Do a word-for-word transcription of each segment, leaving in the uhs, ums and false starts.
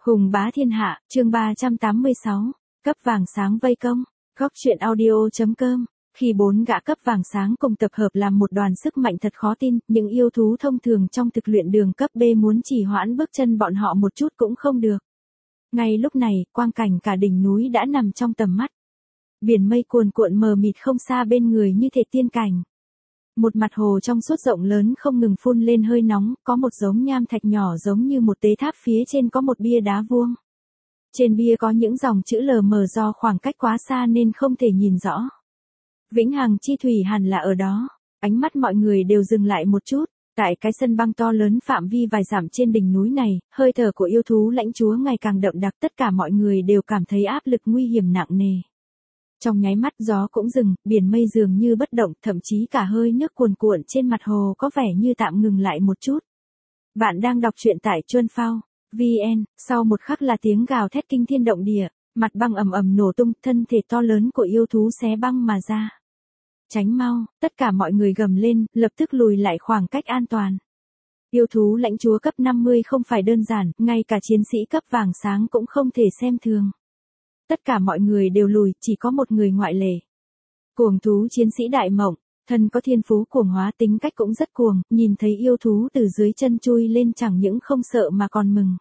Hùng bá thiên hạ, chương ba trăm tám mươi sáu, cấp vàng sáng vây công, góc truyện audio.com. Khi bốn gã cấp vàng sáng cùng tập hợp làm một đoàn sức mạnh thật khó tin, những yêu thú thông thường trong thực luyện đường cấp B muốn chỉ hoãn bước chân bọn họ một chút cũng không được. Ngay lúc này, quang cảnh cả đỉnh núi đã nằm trong tầm mắt. Biển mây cuồn cuộn mờ mịt không xa bên người như thể tiên cảnh. Một mặt hồ trong suốt rộng lớn không ngừng phun lên hơi nóng, có một giống nham thạch nhỏ giống như một tế tháp, phía trên có một bia đá vuông. Trên bia có những dòng chữ lờ mờ do khoảng cách quá xa nên không thể nhìn rõ. Vĩnh hằng chi thủy hẳn là ở đó. Ánh mắt mọi người đều dừng lại một chút. Tại cái sân băng to lớn phạm vi vài dặm trên đỉnh núi này, hơi thở của yêu thú lãnh chúa ngày càng đậm đặc, tất cả mọi người đều cảm thấy áp lực nguy hiểm nặng nề. Trong nháy mắt gió cũng dừng, biển mây dường như bất động, thậm chí cả hơi nước cuồn cuộn trên mặt hồ có vẻ như tạm ngừng lại một chút. Bạn đang đọc truyện tại Chuan Phao vê en, sau một khắc là tiếng gào thét kinh thiên động địa, mặt băng ầm ầm nổ tung, thân thể to lớn của yêu thú xé băng mà ra. Tránh mau, tất cả mọi người gầm lên, lập tức lùi lại khoảng cách an toàn. Yêu thú lãnh chúa cấp năm mươi không phải đơn giản, ngay cả chiến sĩ cấp vàng sáng cũng không thể xem thường. Tất cả mọi người đều lùi, chỉ có một người ngoại lệ. Cuồng thú chiến sĩ Đại Mộng, thân có thiên phú cuồng hóa, tính cách cũng rất cuồng, nhìn thấy yêu thú từ dưới chân chui lên chẳng những không sợ mà còn mừng.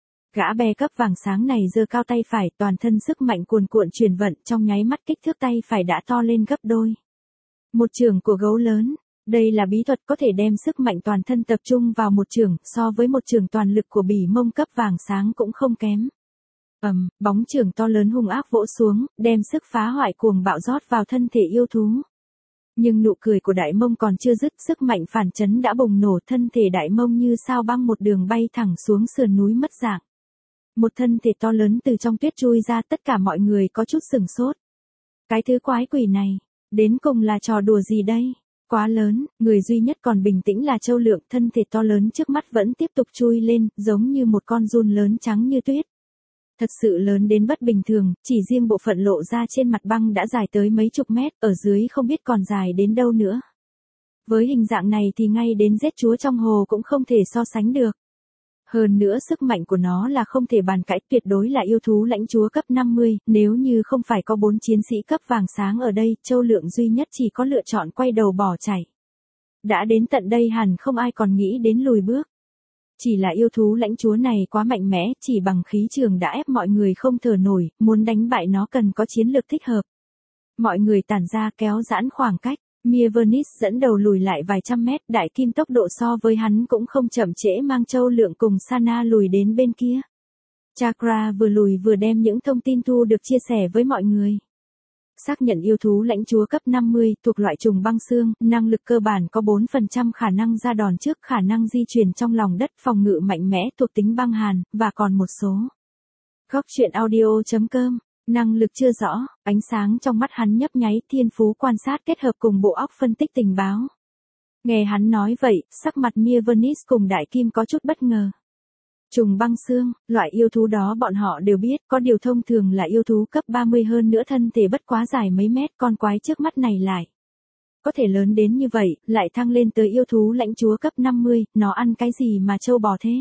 Gã bè cấp vàng sáng này giơ cao tay phải, toàn thân sức mạnh cuồn cuộn truyền vận, trong nháy mắt kích thước tay phải đã to lên gấp đôi. Một chưởng của gấu lớn, đây là bí thuật có thể đem sức mạnh toàn thân tập trung vào một chưởng, so với một chưởng toàn lực của bỉ mông cấp vàng sáng cũng không kém. Ầm, um, bóng chưởng to lớn hung ác vỗ xuống, đem sức phá hoại cuồng bạo rót vào thân thể yêu thú. Nhưng nụ cười của Đại Mông còn chưa dứt, sức mạnh phản chấn đã bùng nổ, thân thể Đại Mông như sao băng một đường bay thẳng xuống sườn núi mất dạng. Một thân thể to lớn từ trong tuyết chui ra, tất cả mọi người có chút sửng sốt. Cái thứ quái quỷ này, đến cùng là trò đùa gì đây? Quá lớn, người duy nhất còn bình tĩnh là Châu Lượng, thân thể to lớn trước mắt vẫn tiếp tục chui lên, giống như một con giun lớn trắng như tuyết. Thật sự lớn đến bất bình thường, chỉ riêng bộ phận lộ ra trên mặt băng đã dài tới mấy chục mét, ở dưới không biết còn dài đến đâu nữa. Với hình dạng này thì ngay đến giết chúa trong hồ cũng không thể so sánh được. Hơn nữa sức mạnh của nó là không thể bàn cãi, tuyệt đối là yêu thú lãnh chúa cấp năm mươi, nếu như không phải có bốn chiến sĩ cấp vàng sáng ở đây, Châu Lượng duy nhất chỉ có lựa chọn quay đầu bỏ chạy. Đã đến tận đây hẳn không ai còn nghĩ đến lùi bước. Chỉ là yêu thú lãnh chúa này quá mạnh mẽ, chỉ bằng khí trường đã ép mọi người không thở nổi, muốn đánh bại nó cần có chiến lược thích hợp. Mọi người tản ra kéo giãn khoảng cách, Miervernis dẫn đầu lùi lại vài trăm mét, Đại Kim tốc độ so với hắn cũng không chậm trễ, mang Châu Lượng cùng Sana lùi đến bên kia. Chakra vừa lùi vừa đem những thông tin thu được chia sẻ với mọi người. Xác nhận yêu thú lãnh chúa cấp năm mươi, thuộc loại trùng băng xương, năng lực cơ bản có bốn phần trăm khả năng ra đòn trước, khả năng di chuyển trong lòng đất, phòng ngự mạnh mẽ, thuộc tính băng hàn, và còn một số. Góc truyện audio.com, năng lực chưa rõ, ánh sáng trong mắt hắn nhấp nháy, thiên phú quan sát kết hợp cùng bộ óc phân tích tình báo. Nghe hắn nói vậy, sắc mặt Miervernis cùng Đại Kim có chút bất ngờ. Trùng băng xương, loại yêu thú đó bọn họ đều biết, có điều thông thường là yêu thú cấp ba mươi, hơn nữa thân thể bất quá dài mấy mét, con quái trước mắt này lại có thể lớn đến như vậy, lại thăng lên tới yêu thú lãnh chúa cấp năm mươi, nó ăn cái gì mà trâu bò thế?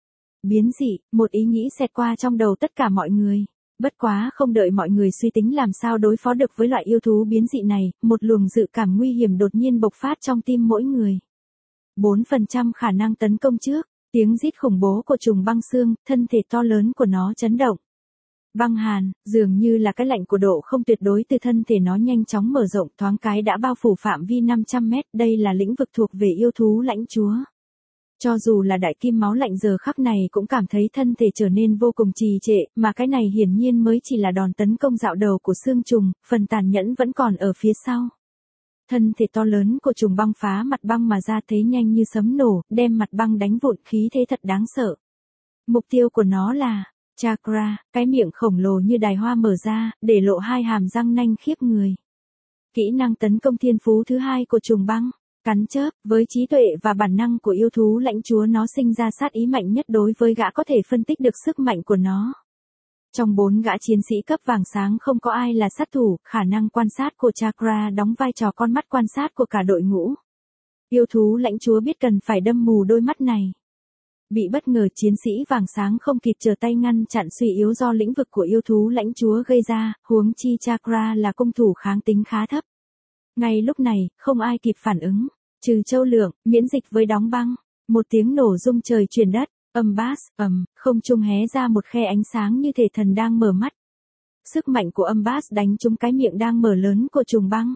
Biến dị, một ý nghĩ xẹt qua trong đầu tất cả mọi người. Bất quá không đợi mọi người suy tính làm sao đối phó được với loại yêu thú biến dị này, một luồng dự cảm nguy hiểm đột nhiên bộc phát trong tim mỗi người. bốn phần trăm khả năng tấn công trước. Tiếng rít khủng bố của trùng băng xương, thân thể to lớn của nó chấn động. Băng hàn, dường như là cái lạnh của độ không tuyệt đối từ thân thể nó nhanh chóng mở rộng, thoáng cái đã bao phủ phạm vi năm trăm mét, đây là lĩnh vực thuộc về yêu thú lãnh chúa. Cho dù là Đại Kim máu lạnh giờ khắc này cũng cảm thấy thân thể trở nên vô cùng trì trệ, mà cái này hiển nhiên mới chỉ là đòn tấn công dạo đầu của xương trùng, phần tàn nhẫn vẫn còn ở phía sau. Thân thể to lớn của trùng băng phá mặt băng mà ra, thế nhanh như sấm nổ, đem mặt băng đánh vụn, khí thế thật đáng sợ. Mục tiêu của nó là Chakra, cái miệng khổng lồ như đài hoa mở ra, để lộ hai hàm răng nanh khiếp người. Kỹ năng tấn công thiên phú thứ hai của trùng băng, cắn chớp, với trí tuệ và bản năng của yêu thú lãnh chúa nó sinh ra sát ý mạnh nhất đối với gã có thể phân tích được sức mạnh của nó. Trong bốn gã chiến sĩ cấp vàng sáng không có ai là sát thủ, khả năng quan sát của Chakra đóng vai trò con mắt quan sát của cả đội ngũ. Yêu thú lãnh chúa biết cần phải đâm mù đôi mắt này. Bị bất ngờ chiến sĩ vàng sáng không kịp trở tay ngăn chặn suy yếu do lĩnh vực của yêu thú lãnh chúa gây ra, huống chi Chakra là cung thủ kháng tính khá thấp. Ngay lúc này, không ai kịp phản ứng, trừ Châu Lượng, miễn dịch với đóng băng. Một tiếng nổ rung trời chuyển đất, âm bass, ầm, không trung hé ra một khe ánh sáng như thể thần đang mở mắt. Sức mạnh của âm bass đánh trúng cái miệng đang mở lớn của trùng băng.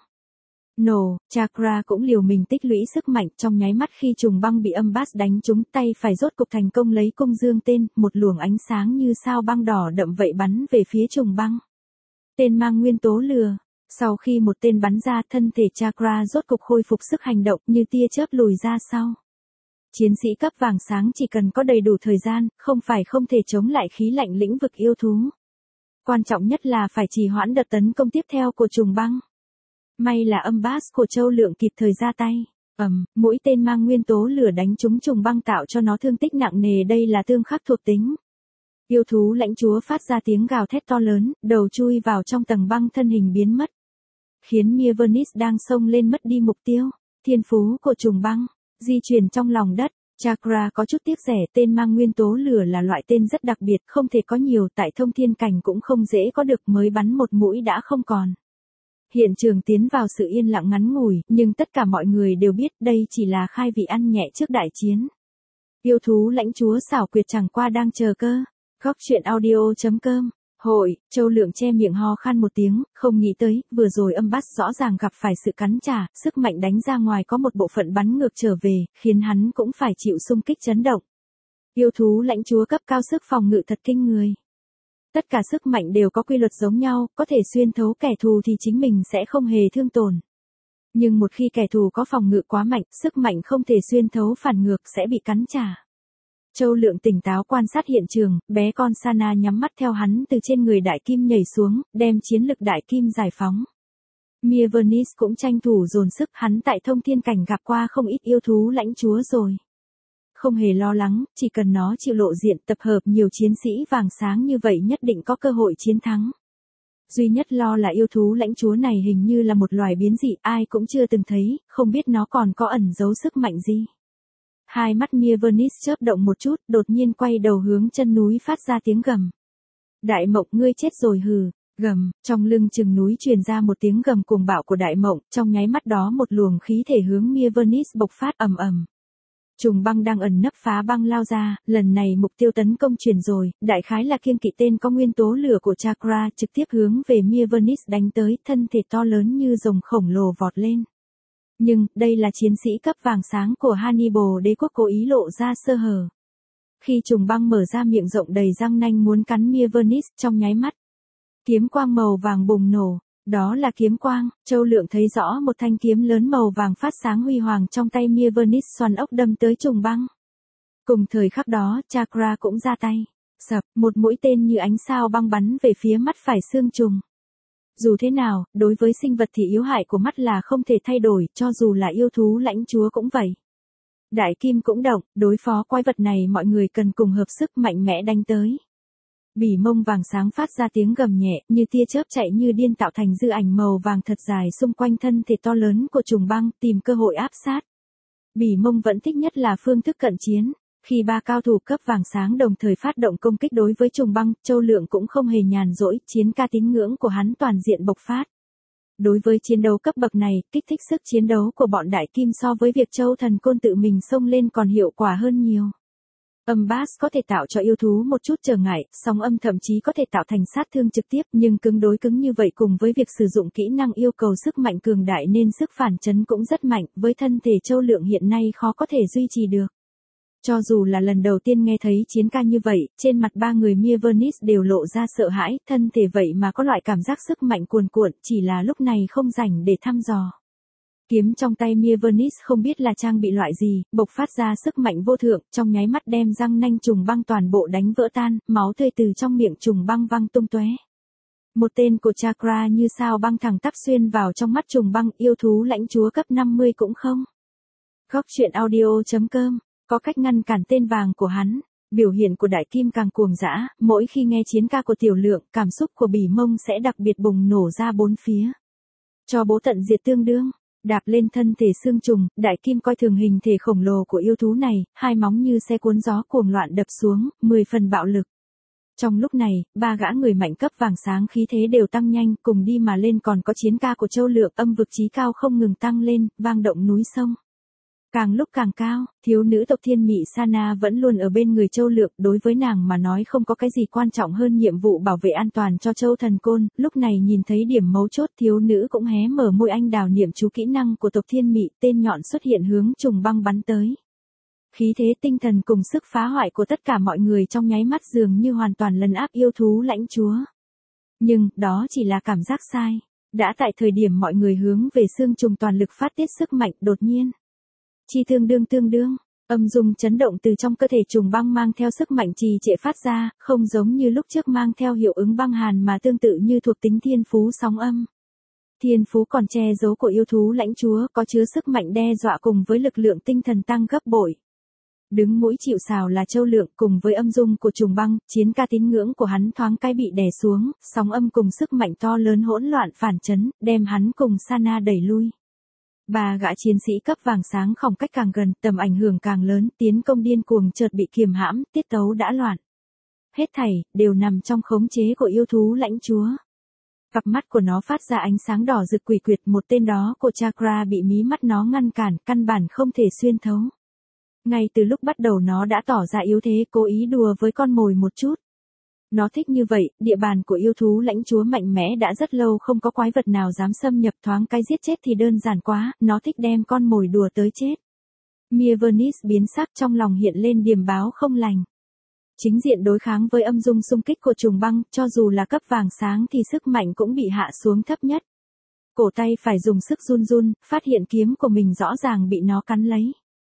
Nổ, Chakra cũng liều mình tích lũy sức mạnh trong nháy mắt khi trùng băng bị âm bass đánh trúng tay phải rốt cục thành công lấy cung dương tên, một luồng ánh sáng như sao băng đỏ đậm vậy bắn về phía trùng băng. Tên mang nguyên tố lửa. Sau khi một tên bắn ra, thân thể Chakra rốt cục khôi phục sức hành động như tia chớp lùi ra sau. Chiến sĩ cấp vàng sáng chỉ cần có đầy đủ thời gian, không phải không thể chống lại khí lạnh lĩnh vực yêu thú. Quan trọng nhất là phải trì hoãn đợt tấn công tiếp theo của trùng băng. May là âm bass của Châu Lượng kịp thời ra tay. Ầm, mũi tên mang nguyên tố lửa đánh trúng trùng băng tạo cho nó thương tích nặng nề, đây là tương khắc thuộc tính. Yêu thú lãnh chúa phát ra tiếng gào thét to lớn, đầu chui vào trong tầng băng, thân hình biến mất. Khiến Miervernis đang xông lên mất đi mục tiêu. Thiên phú của trùng băng, di chuyển trong lòng đất. Chakra có chút tiếc rẻ, tên mang nguyên tố lửa là loại tên rất đặc biệt, không thể có nhiều, tại thông thiên cảnh cũng không dễ có được, mới bắn một mũi đã không còn. Hiện trường tiến vào sự yên lặng ngắn ngủi, nhưng tất cả mọi người đều biết đây chỉ là khai vị ăn nhẹ trước đại chiến. Yêu thú lãnh chúa xảo quyệt chẳng qua đang chờ cơ. Góc truyện audio chấm com. Hội, Châu Lượng che miệng ho khan một tiếng, không nghĩ tới, vừa rồi âm bass rõ ràng gặp phải sự cắn trả, sức mạnh đánh ra ngoài có một bộ phận bắn ngược trở về, khiến hắn cũng phải chịu xung kích chấn động. Yêu thú lãnh chúa cấp cao sức phòng ngự thật kinh người. Tất cả sức mạnh đều có quy luật giống nhau, có thể xuyên thấu kẻ thù thì chính mình sẽ không hề thương tổn. Nhưng một khi kẻ thù có phòng ngự quá mạnh, sức mạnh không thể xuyên thấu phản ngược sẽ bị cắn trả. Châu Lượng tỉnh táo quan sát hiện trường, bé con Sana nhắm mắt theo hắn từ trên người đại kim nhảy xuống, đem chiến lực đại kim giải phóng. Miervernis cũng tranh thủ dồn sức, hắn tại thông thiên cảnh gặp qua không ít yêu thú lãnh chúa rồi. Không hề lo lắng, chỉ cần nó chịu lộ diện, tập hợp nhiều chiến sĩ vàng sáng như vậy nhất định có cơ hội chiến thắng. Duy nhất lo là yêu thú lãnh chúa này hình như là một loài biến dị, ai cũng chưa từng thấy, không biết nó còn có ẩn giấu sức mạnh gì. Hai mắt Miervernis chớp động một chút, đột nhiên quay đầu hướng chân núi phát ra tiếng gầm. Đại Mộng, ngươi chết rồi hừ, gầm, trong lưng chừng núi truyền ra một tiếng gầm cuồng bạo của Đại Mộng, trong nháy mắt đó một luồng khí thể hướng Miervernis bộc phát ầm ầm. Trùng băng đang ẩn nấp phá băng lao ra, lần này mục tiêu tấn công chuyển rồi, đại khái là kiêng kỵ tên có nguyên tố lửa của Chakra, trực tiếp hướng về Miervernis đánh tới, thân thể to lớn như rồng khổng lồ vọt lên. Nhưng, đây là chiến sĩ cấp vàng sáng của Hannibal đế quốc cố ý lộ ra sơ hở. Khi trùng băng mở ra miệng rộng đầy răng nanh muốn cắn Miervernis trong nháy mắt. Kiếm quang màu vàng bùng nổ, đó là kiếm quang, Châu Lượng thấy rõ một thanh kiếm lớn màu vàng phát sáng huy hoàng trong tay Miervernis xoắn ốc đâm tới trùng băng. Cùng thời khắc đó, Chakra cũng ra tay, sập, một mũi tên như ánh sao băng bắn về phía mắt phải xương trùng. Dù thế nào, đối với sinh vật thì yếu hại của mắt là không thể thay đổi, cho dù là yêu thú lãnh chúa cũng vậy. Đại kim cũng động, đối phó quái vật này mọi người cần cùng hợp sức mạnh mẽ đánh tới. Bỉ mông vàng sáng phát ra tiếng gầm nhẹ, như tia chớp chạy như điên tạo thành dư ảnh màu vàng thật dài xung quanh thân thể to lớn của trùng băng, tìm cơ hội áp sát. Bỉ mông vẫn thích nhất là phương thức cận chiến. Khi ba cao thủ cấp vàng sáng đồng thời phát động công kích đối với trùng băng, Châu Lượng cũng không hề nhàn rỗi, chiến ca tín ngưỡng của hắn toàn diện bộc phát. Đối với chiến đấu cấp bậc này, kích thích sức chiến đấu của bọn đại kim so với việc Châu Thần Côn tự mình xông lên còn hiệu quả hơn nhiều. Âm bass có thể tạo cho yêu thú một chút trở ngại, sóng âm thậm chí có thể tạo thành sát thương trực tiếp, nhưng cứng đối cứng như vậy cùng với việc sử dụng kỹ năng yêu cầu sức mạnh cường đại nên sức phản chấn cũng rất mạnh, với thân thể Châu Lượng hiện nay khó có thể duy trì được. Cho dù là lần đầu tiên nghe thấy chiến ca như vậy, trên mặt ba người Miervernis đều lộ ra sợ hãi, thân thể vậy mà có loại cảm giác sức mạnh cuồn cuộn, chỉ là lúc này không rảnh để thăm dò. Kiếm trong tay Miervernis không biết là trang bị loại gì, bộc phát ra sức mạnh vô thượng, trong nháy mắt đem răng nanh trùng băng toàn bộ đánh vỡ tan, máu tươi từ trong miệng trùng băng văng tung tóe. Một tên của Chakra như sao băng thẳng tắp xuyên vào trong mắt trùng băng, yêu thú lãnh chúa cấp năm mươi cũng không. Góc truyện audio chấm com. Có cách ngăn cản tên vàng của hắn, biểu hiện của đại kim càng cuồng dã, mỗi khi nghe chiến ca của Tiểu Lượng, cảm xúc của Bỉ Mông sẽ đặc biệt bùng nổ ra bốn phía. Cho bố tận diệt tương đương, Đạp lên thân thể xương trùng, đại kim coi thường hình thể khổng lồ của yêu thú này, hai móng như xe cuốn gió cuồng loạn đập xuống, mười phần bạo lực. Trong lúc này, ba gã người mạnh cấp vàng sáng khí thế đều tăng nhanh, cùng đi mà lên còn có chiến ca của Châu Lượng, âm vực chí cao không ngừng tăng lên, vang động núi sông. Càng lúc càng cao, thiếu nữ tộc Thiên Mị Sana vẫn luôn ở bên người Châu Lượng, đối với nàng mà nói không có cái gì quan trọng hơn nhiệm vụ bảo vệ an toàn cho Châu Thần Côn, lúc này nhìn thấy điểm mấu chốt thiếu nữ cũng hé mở môi anh đào niệm chú kỹ năng của tộc Thiên Mị, tên nhọn xuất hiện hướng trùng băng bắn tới. Khí thế tinh thần cùng sức phá hoại của tất cả mọi người trong nháy mắt dường như hoàn toàn lấn áp yêu thú lãnh chúa. Nhưng, đó chỉ là cảm giác sai. Đã tại thời điểm mọi người hướng về xương trùng toàn lực phát tiết sức mạnh đột nhiên. Chi tương đương tương đương, âm dung chấn động từ trong cơ thể trùng băng mang theo sức mạnh trì trệ phát ra, không giống như lúc trước mang theo hiệu ứng băng hàn mà tương tự như thuộc tính thiên phú sóng âm. Thiên phú còn che giấu của yêu thú lãnh chúa có chứa sức mạnh đe dọa cùng với lực lượng tinh thần tăng gấp bội. Đứng mũi chịu sào là Châu Lượng cùng với âm dung của trùng băng, chiến ca tín ngưỡng của hắn thoáng cái bị đè xuống, sóng âm cùng sức mạnh to lớn hỗn loạn phản chấn, đem hắn cùng Sana đẩy lui. Ba gã chiến sĩ cấp vàng sáng khoảng cách càng gần, tầm ảnh hưởng càng lớn, tiến công điên cuồng chợt bị kiềm hãm, tiết tấu đã loạn. Hết thảy, đều nằm trong khống chế của yêu thú lãnh chúa. Cặp mắt của nó phát ra ánh sáng đỏ rực quỷ quyệt, một tên đó của chakra bị mí mắt nó ngăn cản, căn bản không thể xuyên thấu. Ngay từ lúc bắt đầu nó đã tỏ ra yếu thế, cố ý đùa với con mồi một chút. Nó thích như vậy, địa bàn của yêu thú lãnh chúa mạnh mẽ đã rất lâu không có quái vật nào dám xâm nhập, thoáng cái giết chết thì đơn giản quá, nó thích đem con mồi đùa tới chết. Mia Vernis biến sắc, trong lòng hiện lên điềm báo không lành. Chính diện đối kháng với âm dung xung kích của trùng băng, cho dù là cấp vàng sáng thì sức mạnh cũng bị hạ xuống thấp nhất. Cổ tay phải dùng sức run run, phát hiện kiếm của mình rõ ràng bị nó cắn lấy.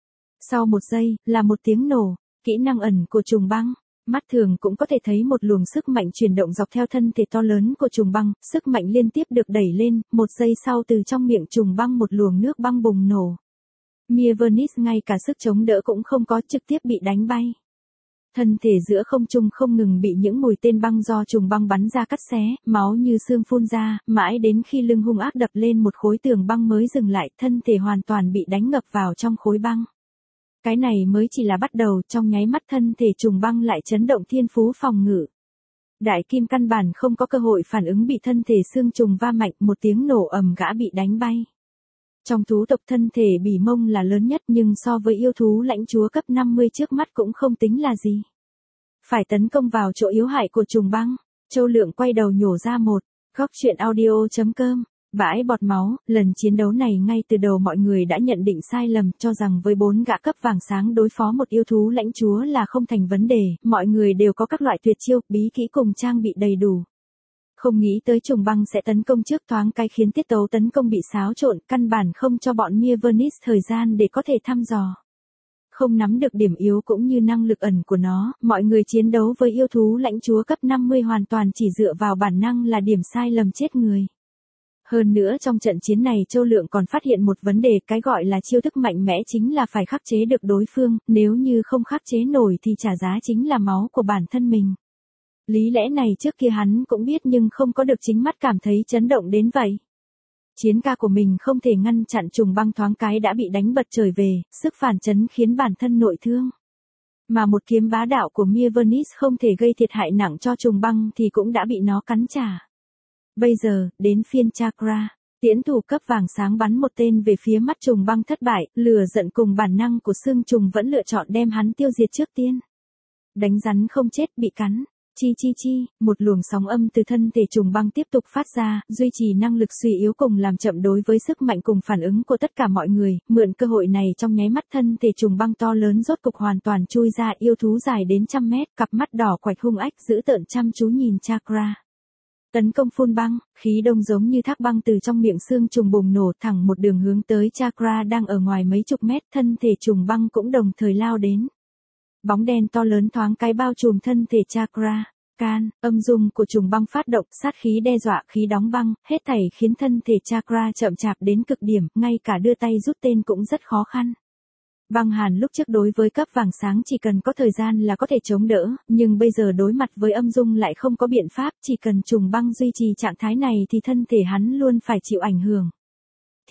Sau một giây, là một tiếng nổ, kỹ năng ẩn của trùng băng. Mắt thường cũng có thể thấy một luồng sức mạnh chuyển động dọc theo thân thể to lớn của trùng băng, sức mạnh liên tiếp được đẩy lên, một giây sau từ trong miệng trùng băng một luồng nước băng bùng nổ. Mia Vernis ngay cả sức chống đỡ cũng không có, trực tiếp bị đánh bay. Thân thể giữa không trung không ngừng bị những mũi tên băng do trùng băng bắn ra cắt xé, máu như xương phun ra, mãi đến khi lưng hung ác đập lên một khối tường băng mới dừng lại, thân thể hoàn toàn bị đánh ngập vào trong khối băng. Cái này mới chỉ là bắt đầu, trong nháy mắt thân thể trùng băng lại chấn động thiên phú phòng ngự. Đại kim căn bản không có cơ hội phản ứng, bị thân thể xương trùng va mạnh, một tiếng nổ ầm gã bị đánh bay. Trong thú tộc thân thể bỉ mông là lớn nhất, nhưng so với yêu thú lãnh chúa cấp năm mươi trước mắt cũng không tính là gì. Phải tấn công vào chỗ yếu hại của trùng băng. Châu Lượng quay đầu nhổ ra một góc truyện audio chấm com. Bãi bọt máu, lần chiến đấu này ngay từ đầu mọi người đã nhận định sai lầm, cho rằng với bốn gã cấp vàng sáng đối phó một yêu thú lãnh chúa là không thành vấn đề, mọi người đều có các loại tuyệt chiêu, bí kỹ cùng trang bị đầy đủ. Không nghĩ tới trùng băng sẽ tấn công trước, thoáng cái khiến tiết tấu tấn công bị xáo trộn, căn bản không cho bọn Mia Vernis thời gian để có thể thăm dò. Không nắm được điểm yếu cũng như năng lực ẩn của nó, mọi người chiến đấu với yêu thú lãnh chúa cấp năm mươi hoàn toàn chỉ dựa vào bản năng là điểm sai lầm chết người. Hơn nữa trong trận chiến này Châu Lượng còn phát hiện một vấn đề, cái gọi là chiêu thức mạnh mẽ chính là phải khắc chế được đối phương, nếu như không khắc chế nổi thì trả giá chính là máu của bản thân mình. Lý lẽ này trước kia hắn cũng biết nhưng không có được chính mắt cảm thấy chấn động đến vậy. Chiến ca của mình không thể ngăn chặn trùng băng, thoáng cái đã bị đánh bật trời về, sức phản chấn khiến bản thân nội thương. Mà một kiếm bá đạo của Mia Vernis không thể gây thiệt hại nặng cho trùng băng thì cũng đã bị nó cắn trả. Bây giờ, đến phiên chakra, tiễn thủ cấp vàng sáng bắn một tên về phía mắt trùng băng thất bại, lửa giận cùng bản năng của xương trùng vẫn lựa chọn đem hắn tiêu diệt trước tiên. Đánh rắn không chết bị cắn, chi chi chi, một luồng sóng âm từ thân thể trùng băng tiếp tục phát ra, duy trì năng lực suy yếu cùng làm chậm đối với sức mạnh cùng phản ứng của tất cả mọi người, mượn cơ hội này trong nháy mắt thân thể trùng băng to lớn rốt cục hoàn toàn chui ra, yêu thú dài đến trăm mét, cặp mắt đỏ quạch hung ách dữ tợn chăm chú nhìn chakra. Tấn công phun băng, khí đông giống như thác băng từ trong miệng xương trùng bùng nổ thẳng một đường hướng tới chakra đang ở ngoài mấy chục mét, thân thể trùng băng cũng đồng thời lao đến. Bóng đen to lớn thoáng cái bao trùm thân thể chakra, can, âm dung của trùng băng phát động, sát khí đe dọa, khí đóng băng, hết thảy khiến thân thể chakra chậm chạp đến cực điểm, ngay cả đưa tay rút tên cũng rất khó khăn. Băng hàn lúc trước đối với cấp vàng sáng chỉ cần có thời gian là có thể chống đỡ, nhưng bây giờ đối mặt với âm dung lại không có biện pháp, chỉ cần trùng băng duy trì trạng thái này thì thân thể hắn luôn phải chịu ảnh hưởng.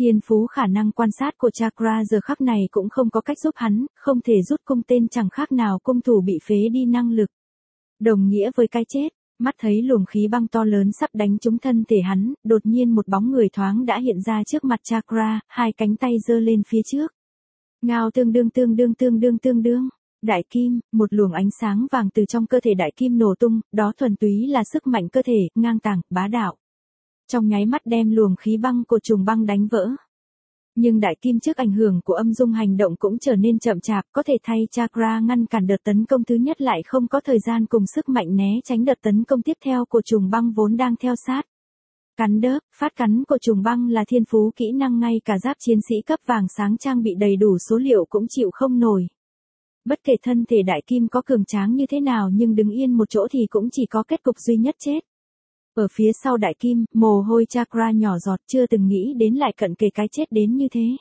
Thiên phú khả năng quan sát của Chakra giờ khắc này cũng không có cách giúp hắn, không thể rút cung tên chẳng khác nào cung thủ bị phế đi năng lực. Đồng nghĩa với cái chết, mắt thấy luồng khí băng to lớn sắp đánh trúng thân thể hắn, đột nhiên một bóng người thoáng đã hiện ra trước mặt Chakra, hai cánh tay giơ lên phía trước. Ngao tương đương tương đương tương đương tương đương. Đại kim, một luồng ánh sáng vàng từ trong cơ thể đại kim nổ tung, đó thuần túy là sức mạnh cơ thể, ngang tàng, bá đạo. Trong nháy mắt đem luồng khí băng của trùng băng đánh vỡ. Nhưng đại kim trước ảnh hưởng của âm dung hành động cũng trở nên chậm chạp, có thể thay Chakra ngăn cản đợt tấn công thứ nhất lại không có thời gian cùng sức mạnh né tránh đợt tấn công tiếp theo của trùng băng vốn đang theo sát. Cắn đớp, phát cắn của trùng băng là thiên phú kỹ năng ngay cả giáp chiến sĩ cấp vàng sáng trang bị đầy đủ số liệu cũng chịu không nổi. Bất kể thân thể đại kim có cường tráng như thế nào nhưng đứng yên một chỗ thì cũng chỉ có kết cục duy nhất chết. Ở phía sau đại kim, mồ hôi Chakra nhỏ giọt chưa từng nghĩ đến lại cận kề cái chết đến như thế.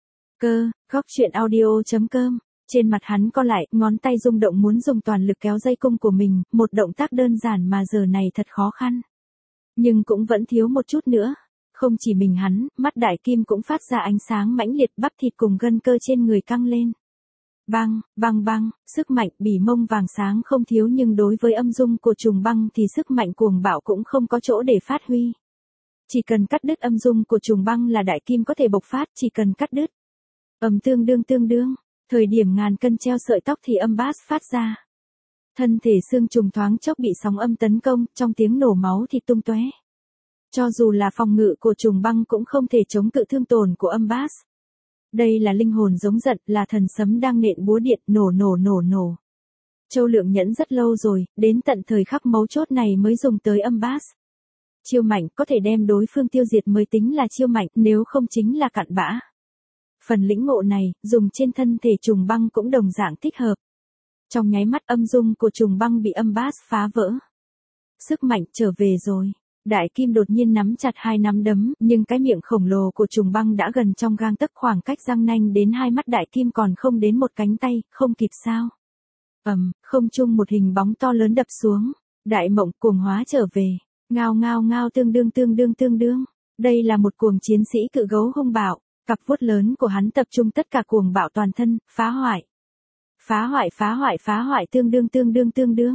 Cơ, góc truyện audio chấm com, trên mặt hắn co lại, ngón tay rung động muốn dùng toàn lực kéo dây cung của mình, một động tác đơn giản mà giờ này thật khó khăn. Nhưng cũng vẫn thiếu một chút nữa. Không chỉ mình hắn, mắt đại kim cũng phát ra ánh sáng mãnh liệt, bắp thịt cùng gân cơ trên người căng lên. Băng, băng băng, sức mạnh bỉ mông vàng sáng không thiếu nhưng đối với âm dung của trùng băng thì sức mạnh cuồng bạo cũng không có chỗ để phát huy. Chỉ cần cắt đứt âm dung của trùng băng là đại kim có thể bộc phát, chỉ cần cắt đứt. Ầm tương đương tương đương, thời điểm ngàn cân treo sợi tóc thì âm bass phát ra. Thân thể xương trùng thoáng chốc bị sóng âm tấn công, trong tiếng nổ máu thì tung tóe. Cho dù là phòng ngự của trùng băng cũng không thể chống cự thương tổn của âm bass. Đây là linh hồn giống giận, là thần sấm đang nện búa điện, nổ nổ nổ nổ. Châu Lượng nhẫn rất lâu rồi, đến tận thời khắc mấu chốt này mới dùng tới âm bass. Chiêu mạnh có thể đem đối phương tiêu diệt mới tính là chiêu mạnh, nếu không chính là cặn bã. Phần lĩnh ngộ này, dùng trên thân thể trùng băng cũng đồng dạng thích hợp. Trong nháy mắt âm dung của trùng băng bị âm bass phá vỡ. Sức mạnh trở về rồi. Đại kim đột nhiên nắm chặt hai nắm đấm, nhưng cái miệng khổng lồ của trùng băng đã gần trong gang tấc, khoảng cách răng nanh đến hai mắt đại kim còn không đến một cánh tay, không kịp sao. Ầm, không trung một hình bóng to lớn đập xuống. Đại mộng cuồng hóa trở về. Ngao ngao ngao tương đương tương đương tương đương. Đây là một cuồng chiến sĩ cự gấu hung bạo. Cặp vuốt lớn của hắn tập trung tất cả cuồng bạo toàn thân, phá hoại. Phá hoại phá hoại phá hoại tương đương tương đương tương đương.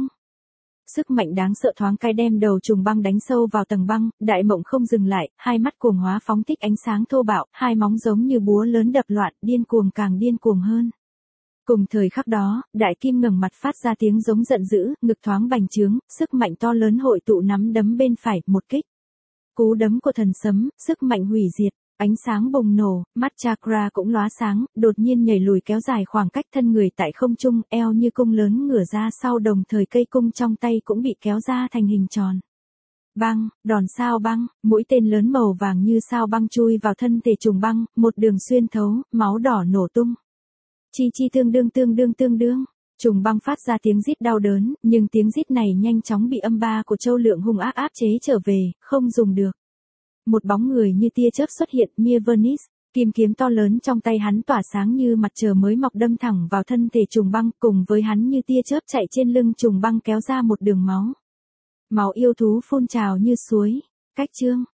Sức mạnh đáng sợ thoáng cái đem đầu trùng băng đánh sâu vào tầng băng, đại mộng không dừng lại, hai mắt cuồng hóa phóng thích ánh sáng thô bạo, hai móng giống như búa lớn đập loạn, điên cuồng càng điên cuồng hơn. Cùng thời khắc đó, đại kim ngẩng mặt phát ra tiếng giống giận dữ, ngực thoáng bành trướng, sức mạnh to lớn hội tụ nắm đấm bên phải, một kích. Cú đấm của thần sấm, sức mạnh hủy diệt. Ánh sáng bùng nổ, mắt Chakra cũng lóa sáng, đột nhiên nhảy lùi kéo dài khoảng cách thân người tại không trung, eo như cung lớn ngửa ra sau đồng thời cây cung trong tay cũng bị kéo ra thành hình tròn. Băng, đòn sao băng, mũi tên lớn màu vàng như sao băng chui vào thân thể trùng băng, một đường xuyên thấu, máu đỏ nổ tung. Chi chi tương đương tương đương tương đương, trùng băng phát ra tiếng rít đau đớn, nhưng tiếng rít này nhanh chóng bị âm ba của Châu Lượng hung ác áp chế trở về, không dùng được. Một bóng người như tia chớp xuất hiện, Mia Venice, kim kiếm to lớn trong tay hắn tỏa sáng như mặt trời mới mọc đâm thẳng vào thân thể trùng băng, cùng với hắn như tia chớp chạy trên lưng trùng băng kéo ra một đường máu. Máu yêu thú phun trào như suối. Cách chương